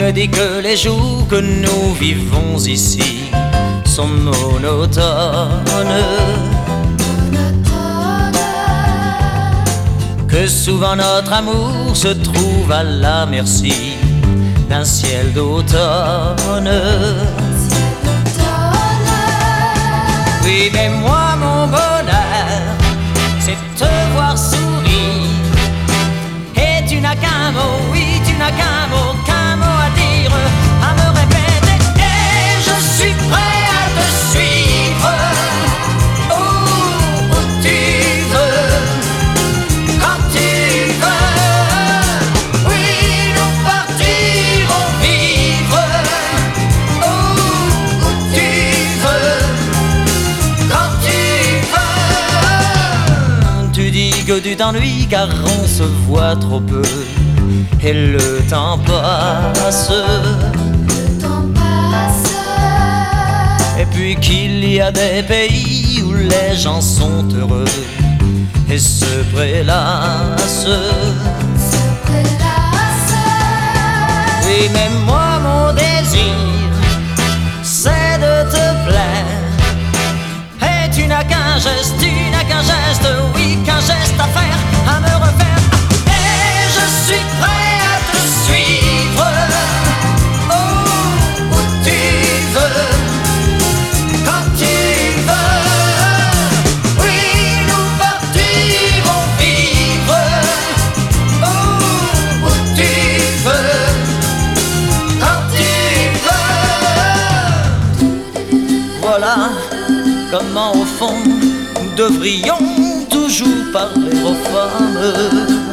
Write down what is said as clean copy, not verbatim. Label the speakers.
Speaker 1: me dis que les jours que nous vivons ici sont monotones, que souvent notre amour se trouve à la merci d'un ciel d'automne. Oui, mais moi mon bonheur, c'est te voir sourire. Et tu n'as qu'un mot, oui, tu n'as qu'un mot à dire, à me répéter. Et je suis prêt à te suivre, où tu veux, quand tu veux. Oui, nous partirons vivre, où tu veux, quand tu veux. Tu dis que tu t'ennuies car on se voit trop peu et le temps passe. Et puis qu'il y a des pays où les gens sont heureux et se prélassent. Oui, mais moi mon désir, c'est de te plaire. Et tu n'as qu'un geste, oui, qu'un geste à faire, à me refaire. Et je suis prêt à te suivre, où tu veux, quand tu veux. Oui, nous partirons vivre, où tu veux, quand tu veux. Voilà comment au fond nous devrions toujours parler aux femmes.